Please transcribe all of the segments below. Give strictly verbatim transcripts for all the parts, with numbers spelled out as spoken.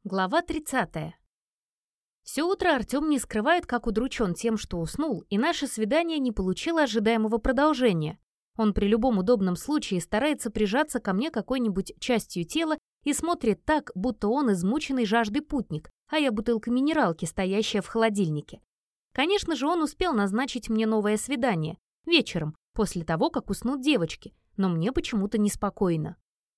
Глава тридцатая. Все утро Артем не скрывает, как удручен тем, что уснул, и наше свидание не получило ожидаемого продолжения. Он при любом удобном случае старается прижаться ко мне какой-нибудь частью тела и смотрит так, будто он измученный жаждой путник, а я бутылка минералки, стоящая в холодильнике. Конечно же, он успел назначить мне новое свидание, вечером, после того, как уснут девочки, но мне почему-то неспокойно.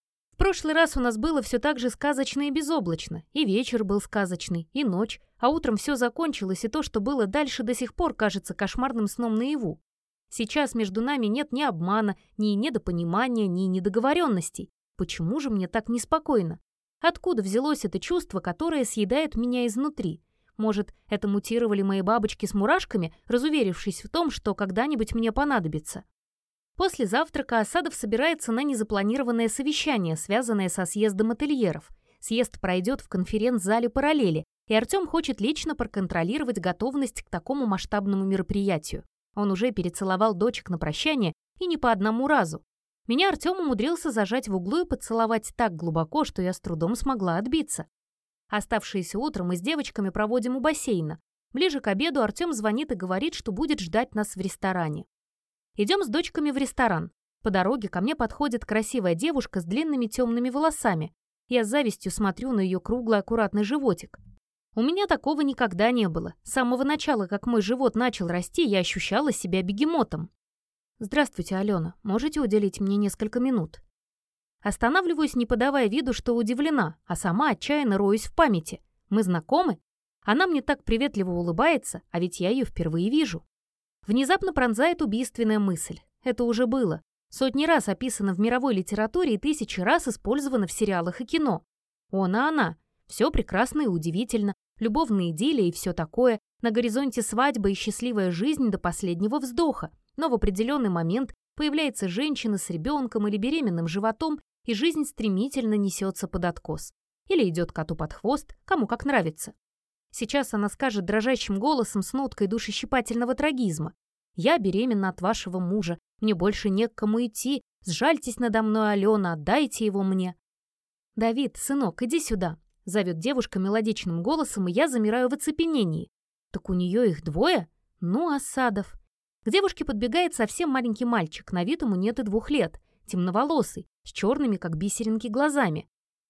В прошлый раз у нас было все так же сказочно и безоблачно, и вечер был сказочный, и ночь, а утром все закончилось, и то, что было дальше, до сих пор кажется кошмарным сном наяву. Сейчас между нами нет ни обмана, ни недопонимания, ни недоговоренностей. Почему же мне так неспокойно? Откуда взялось это чувство, которое съедает меня изнутри? Может, это мутировали мои бабочки с мурашками, разуверившись в том, что когда-нибудь мне понадобится? После завтрака Асадов собирается на незапланированное совещание, связанное со съездом ательеров. Съезд пройдет в конференц-зале «Параллели», и Артем хочет лично проконтролировать готовность к такому масштабному мероприятию. Он уже перецеловал дочек на прощание, и не по одному разу. Меня Артем умудрился зажать в углу и поцеловать так глубоко, что я с трудом смогла отбиться. Оставшееся утро мы с девочками проводим у бассейна. Ближе к обеду Артем звонит и говорит, что будет ждать нас в ресторане. Идем с дочками в ресторан. По дороге ко мне подходит красивая девушка с длинными темными волосами. Я с завистью смотрю на ее круглый аккуратный животик. У меня такого никогда не было. С самого начала, как мой живот начал расти, я ощущала себя бегемотом. «Здравствуйте, Алена. Можете уделить мне несколько минут?» Останавливаюсь, не подавая виду, что удивлена, а сама отчаянно роюсь в памяти. Мы знакомы? Она мне так приветливо улыбается, а ведь я ее впервые вижу. Внезапно пронзает убийственная мысль. Это уже было. Сотни раз описано в мировой литературе и тысячи раз использовано в сериалах и кино. Он и она. Все прекрасно и удивительно. Любовные идиллии и все такое. На горизонте свадьба и счастливая жизнь до последнего вздоха. Но в определенный момент появляется женщина с ребенком или беременным животом, и жизнь стремительно несется под откос. Или идет коту под хвост, кому как нравится. Сейчас она скажет дрожащим голосом с ноткой душещипательного трагизма. «Я беременна от вашего мужа. Мне больше не к кому идти. Сжальтесь надо мной, Алена, отдайте его мне». «Давид, сынок, иди сюда», — зовет девушка мелодичным голосом, и я замираю в оцепенении. «Так у нее их двое? Ну, Асадов». К девушке подбегает совсем маленький мальчик, на вид ему нет и двух лет, темноволосый, с черными, как бисеринки, глазами.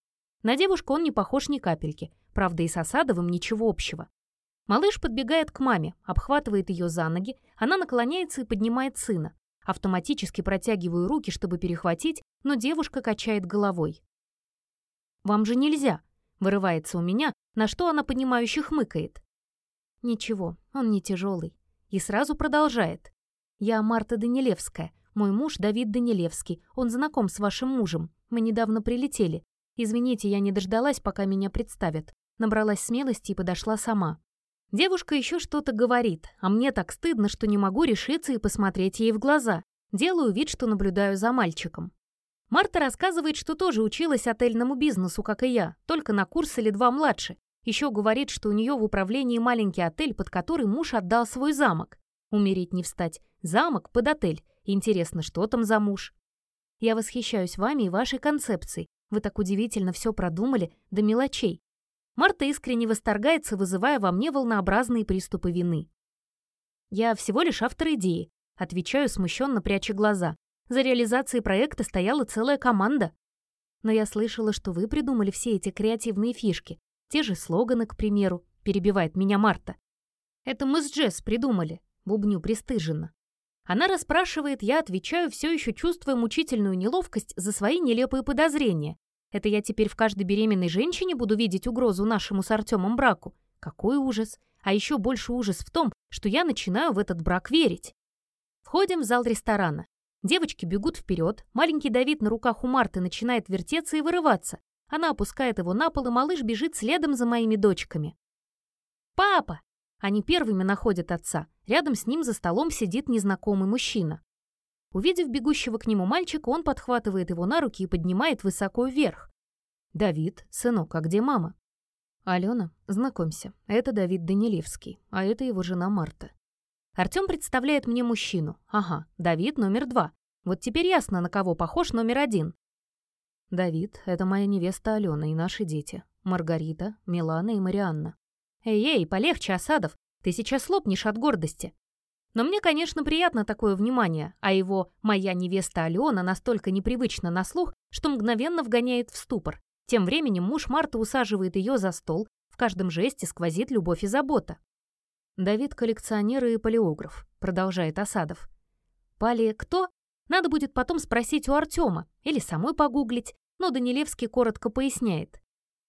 На девушку он не похож ни капельки. Правда, и с Асадовым ничего общего. Малыш подбегает к маме, обхватывает ее за ноги, она наклоняется и поднимает сына. Автоматически протягиваю руки, чтобы перехватить, но девушка качает головой. «Вам же нельзя!» — вырывается у меня, на что она понимающе хмыкает. «Ничего, он не тяжелый». И сразу продолжает. «Я Марта Данилевская, мой муж Давид Данилевский, он знаком с вашим мужем, мы недавно прилетели. Извините, я не дождалась, пока меня представят. Набралась смелости и подошла сама». Девушка еще что-то говорит, а мне так стыдно, что не могу решиться и посмотреть ей в глаза. Делаю вид, что наблюдаю за мальчиком. Марта рассказывает, что тоже училась отельному бизнесу, как и я, только на курс или два младше. Еще говорит, что у нее в управлении маленький отель, под который муж отдал свой замок. Умереть не встать. Замок под отель. Интересно, что там за муж? Я восхищаюсь вами и вашей концепцией. Вы так удивительно все продумали, до мелочей. Марта искренне восторгается, вызывая во мне волнообразные приступы вины. Я всего лишь автор идеи, отвечаю, смущенно пряча глаза. За реализацией проекта стояла целая команда. Но я слышала, что вы придумали все эти креативные фишки. Те же слоганы, к примеру, перебивает меня Марта. Это мы с Джесс придумали, бубню пристыженно. Она расспрашивает, я отвечаю, все еще чувствуя мучительную неловкость за свои нелепые подозрения. Это я теперь в каждой беременной женщине буду видеть угрозу нашему с Артемом браку? Какой ужас! А еще больше ужас в том, что я начинаю в этот брак верить. Входим в зал ресторана. Девочки бегут вперед, маленький Давид на руках у Марты начинает вертеться и вырываться. Она опускает его на пол, и малыш бежит следом за моими дочками. «Папа!» Они первыми находят отца. Рядом с ним за столом сидит незнакомый мужчина. Увидев бегущего к нему мальчика, он подхватывает его на руки и поднимает высоко вверх. «Давид, сынок, а где мама?» «Алена, знакомься, это Давид Данилевский, а это его жена Марта». Артем представляет мне мужчину. Ага, Давид номер два. Вот теперь ясно, на кого похож номер один. «Давид, это моя невеста Алена и наши дети. Маргарита, Милана и Марианна. Эй-эй, полегче, Осадов, ты сейчас лопнешь от гордости. Но мне, конечно, приятно такое внимание, а его «моя невеста Алена» настолько непривычна на слух, что мгновенно вгоняет в ступор. Тем временем муж Марты усаживает ее за стол, в каждом жесте сквозит любовь и забота. «Давид коллекционер и палеограф», — продолжает Осадов. «Пали кто? Надо будет потом спросить у Артема или самой погуглить», но Данилевский коротко поясняет.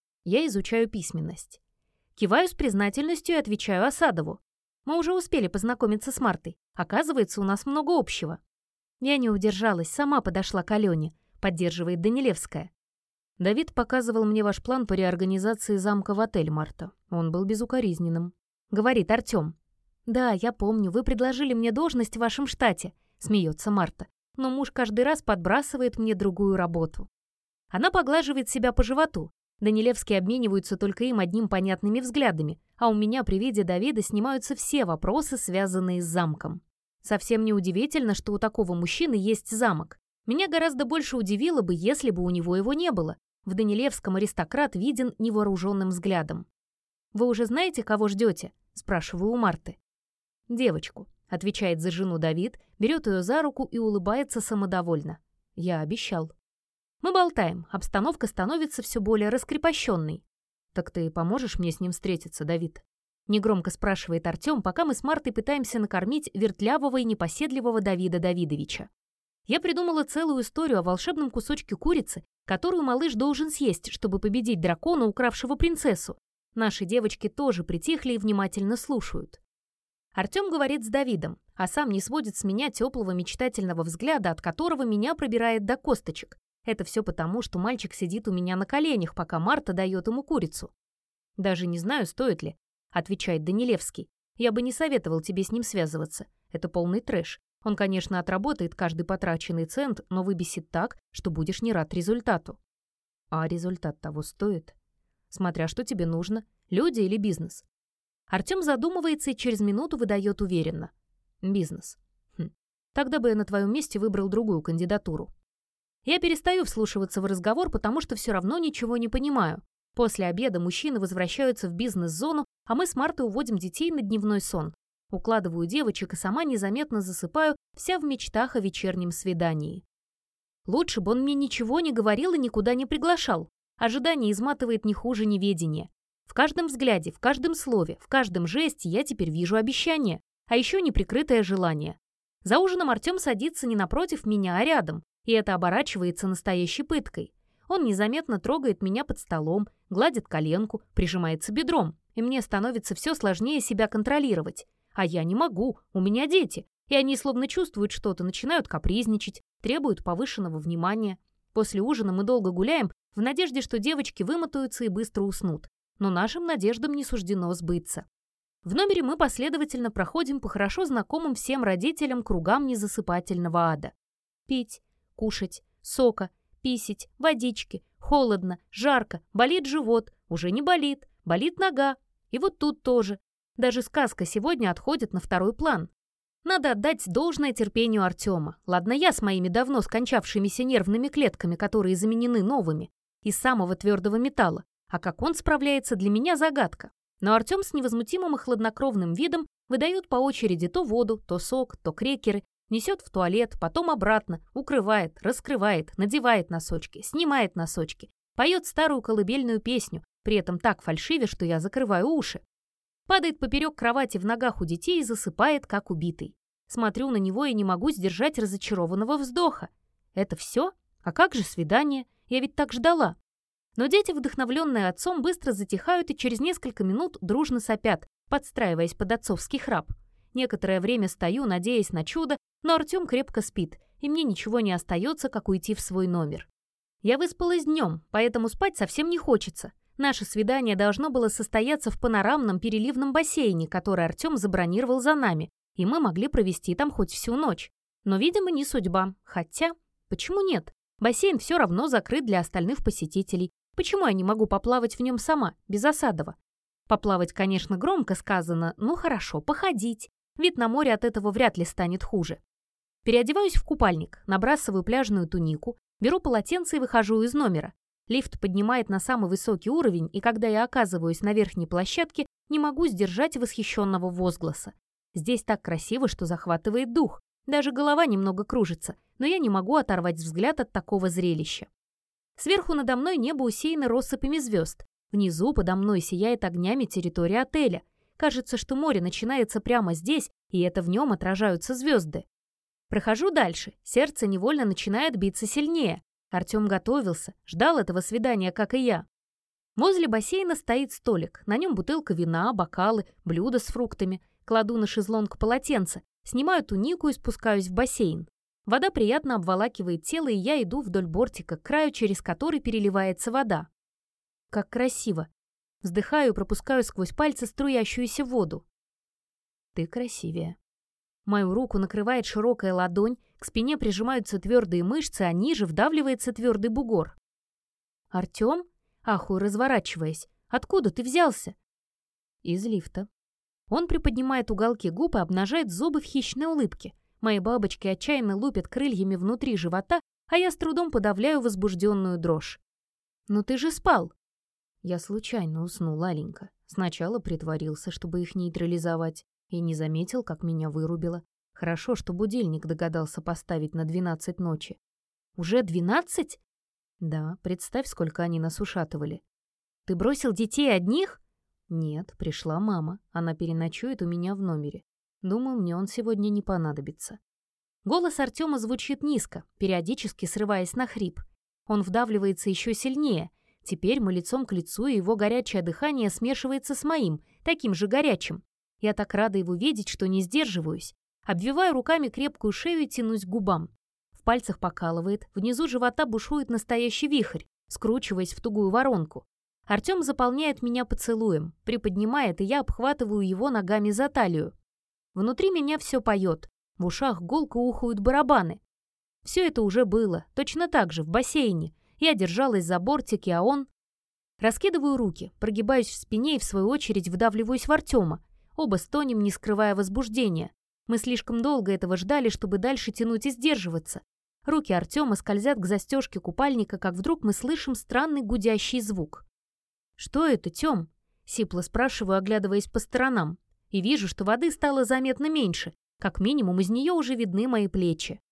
Я изучаю письменность. Киваю с признательностью и отвечаю Осадову. Мы уже успели познакомиться с Мартой. Оказывается, у нас много общего. Я не удержалась, сама подошла к Алене, поддерживает Данилевская. Давид показывал мне ваш план по реорганизации замка в отель, Марта. Он был безукоризненным. Говорит Артем. Да, я помню, вы предложили мне должность в вашем штате, смеется Марта. Но муж каждый раз подбрасывает мне другую работу. Она поглаживает себя по животу. Данилевские обмениваются только им одним понятными взглядами, а у меня при виде Давида снимаются все вопросы, связанные с замком. Совсем не удивительно, что у такого мужчины есть замок. Меня гораздо больше удивило бы, если бы у него его не было. В Данилевском аристократ виден невооруженным взглядом. «Вы уже знаете, кого ждете?» – спрашиваю у Марты. «Девочку», – отвечает за жену Давид, берет ее за руку и улыбается самодовольно. «Я обещал». Мы болтаем, обстановка становится все более раскрепощенной. «Так ты поможешь мне с ним встретиться, Давид?» Негромко спрашивает Артем, пока мы с Мартой пытаемся накормить вертлявого и непоседливого Давида Давидовича. Я придумала целую историю о волшебном кусочке курицы, которую малыш должен съесть, чтобы победить дракона, укравшего принцессу. Наши девочки тоже притихли и внимательно слушают. Артем говорит с Давидом, а сам не сводит с меня теплого мечтательного взгляда, от которого меня пробирает до косточек. Это все потому, что мальчик сидит у меня на коленях, пока Марта дает ему курицу. «Даже не знаю, стоит ли», — отвечает Данилевский. «Я бы не советовал тебе с ним связываться. Это полный трэш. Он, конечно, отработает каждый потраченный цент, но выбесит так, что будешь не рад результату». «А результат того стоит?» «Смотря что тебе нужно. Люди или бизнес?» Артем задумывается и через минуту выдает уверенно. «Бизнес. Хм. Тогда бы я на твоем месте выбрал другую кандидатуру». Я перестаю вслушиваться в разговор, потому что все равно ничего не понимаю. После обеда мужчины возвращаются в бизнес-зону, а мы с Мартой уводим детей на дневной сон. Укладываю девочек и сама незаметно засыпаю, вся в мечтах о вечернем свидании. Лучше бы он мне ничего не говорил и никуда не приглашал. Ожидание изматывает не хуже неведения. В каждом взгляде, в каждом слове, в каждом жесте я теперь вижу обещание, а еще неприкрытое желание. За ужином Артем садится не напротив меня, а рядом. И это оборачивается настоящей пыткой. Он незаметно трогает меня под столом, гладит коленку, прижимается бедром, и мне становится все сложнее себя контролировать. А я не могу, у меня дети, и они словно чувствуют что-то, начинают капризничать, требуют повышенного внимания. После ужина мы долго гуляем в надежде, что девочки вымотаются и быстро уснут. Но нашим надеждам не суждено сбыться. В номере мы последовательно проходим по хорошо знакомым всем родителям кругам незасыпательного ада. Пить, кушать, сока, писить, водички, холодно, жарко, болит живот, уже не болит, болит нога. И вот тут тоже. Даже сказка сегодня отходит на второй план. Надо отдать должное терпению Артема. Ладно, я с моими давно скончавшимися нервными клетками, которые заменены новыми, из самого твердого металла. А как он справляется, для меня загадка. Но Артем с невозмутимым и хладнокровным видом выдает по очереди то воду, то сок, то крекеры, несет в туалет, потом обратно, укрывает, раскрывает, надевает носочки, снимает носочки, поет старую колыбельную песню, при этом так фальшиве, что я закрываю уши. Падает поперек кровати в ногах у детей и засыпает, как убитый. Смотрю на него и не могу сдержать разочарованного вздоха. Это все? А как же свидание? Я ведь так ждала. Но дети, вдохновленные отцом, быстро затихают и через несколько минут дружно сопят, подстраиваясь под отцовский храп. Некоторое время стою, надеясь на чудо, но Артем крепко спит, и мне ничего не остается, как уйти в свой номер. Я выспалась днем, поэтому спать совсем не хочется. Наше свидание должно было состояться в панорамном переливном бассейне, который Артем забронировал за нами, и мы могли провести там хоть всю ночь. Но, видимо, не судьба. Хотя, почему нет? Бассейн все равно закрыт для остальных посетителей. Почему я не могу поплавать в нем сама, без Осадова? Поплавать, конечно, громко сказано, но хорошо, походить. Вид на море от этого вряд ли станет хуже. Переодеваюсь в купальник, набрасываю пляжную тунику, беру полотенце и выхожу из номера. Лифт поднимает на самый высокий уровень, и когда я оказываюсь на верхней площадке, не могу сдержать восхищенного возгласа. Здесь так красиво, что захватывает дух. Даже голова немного кружится, но я не могу оторвать взгляд от такого зрелища. Сверху надо мной небо усеяно россыпями звезд. Внизу подо мной сияет огнями территория отеля. Кажется, что море начинается прямо здесь, и это в нем отражаются звезды. Прохожу дальше, сердце невольно начинает биться сильнее. Артем готовился, ждал этого свидания, как и я. Возле бассейна стоит столик, на нем бутылка вина, бокалы, блюда с фруктами. Кладу на шезлонг полотенце, снимаю тунику и спускаюсь в бассейн. Вода приятно обволакивает тело, и я иду вдоль бортика к краю, через который переливается вода. Как красиво. Вздыхаю и пропускаю сквозь пальцы струящуюся воду. Ты красивее. Мою руку накрывает широкая ладонь, к спине прижимаются твердые мышцы, а ниже вдавливается твердый бугор. «Артем?» — ахую, разворачиваясь. «Откуда ты взялся?» «Из лифта». Он приподнимает уголки губ и обнажает зубы в хищной улыбке. Мои бабочки отчаянно лупят крыльями внутри живота, а я с трудом подавляю возбужденную дрожь. «Ну ты же спал!» Я случайно уснул, Аленька. Сначала притворился, чтобы их нейтрализовать, и не заметил, как меня вырубило. Хорошо, что будильник догадался поставить на двенадцать ночи. «Уже двенадцать?» «Да, представь, сколько они нас ушатывали». «Ты бросил детей одних?» «Нет, пришла мама. Она переночует у меня в номере. Думаю, мне он сегодня не понадобится». Голос Артема звучит низко, периодически срываясь на хрип. Он вдавливается еще сильнее. Теперь мы лицом к лицу, и его горячее дыхание смешивается с моим, таким же горячим. Я так рада его видеть, что не сдерживаюсь. Обвиваю руками крепкую шею и тянусь к губам. В пальцах покалывает, внизу живота бушует настоящий вихрь, скручиваясь в тугую воронку. Артем заполняет меня поцелуем, приподнимает, и я обхватываю его ногами за талию. Внутри меня все поет, в ушах гулко ухают барабаны. Все это уже было, точно так же, в бассейне. Я держалась за бортики, а он... Раскидываю руки, прогибаюсь в спине и в свою очередь вдавливаюсь в Артема. Оба стонем, не скрывая возбуждения. Мы слишком долго этого ждали, чтобы дальше тянуть и сдерживаться. Руки Артема скользят к застежке купальника, как вдруг мы слышим странный гудящий звук. «Что это, Тём?» — сипло спрашиваю, оглядываясь по сторонам. И вижу, что воды стало заметно меньше. Как минимум, из нее уже видны мои плечи.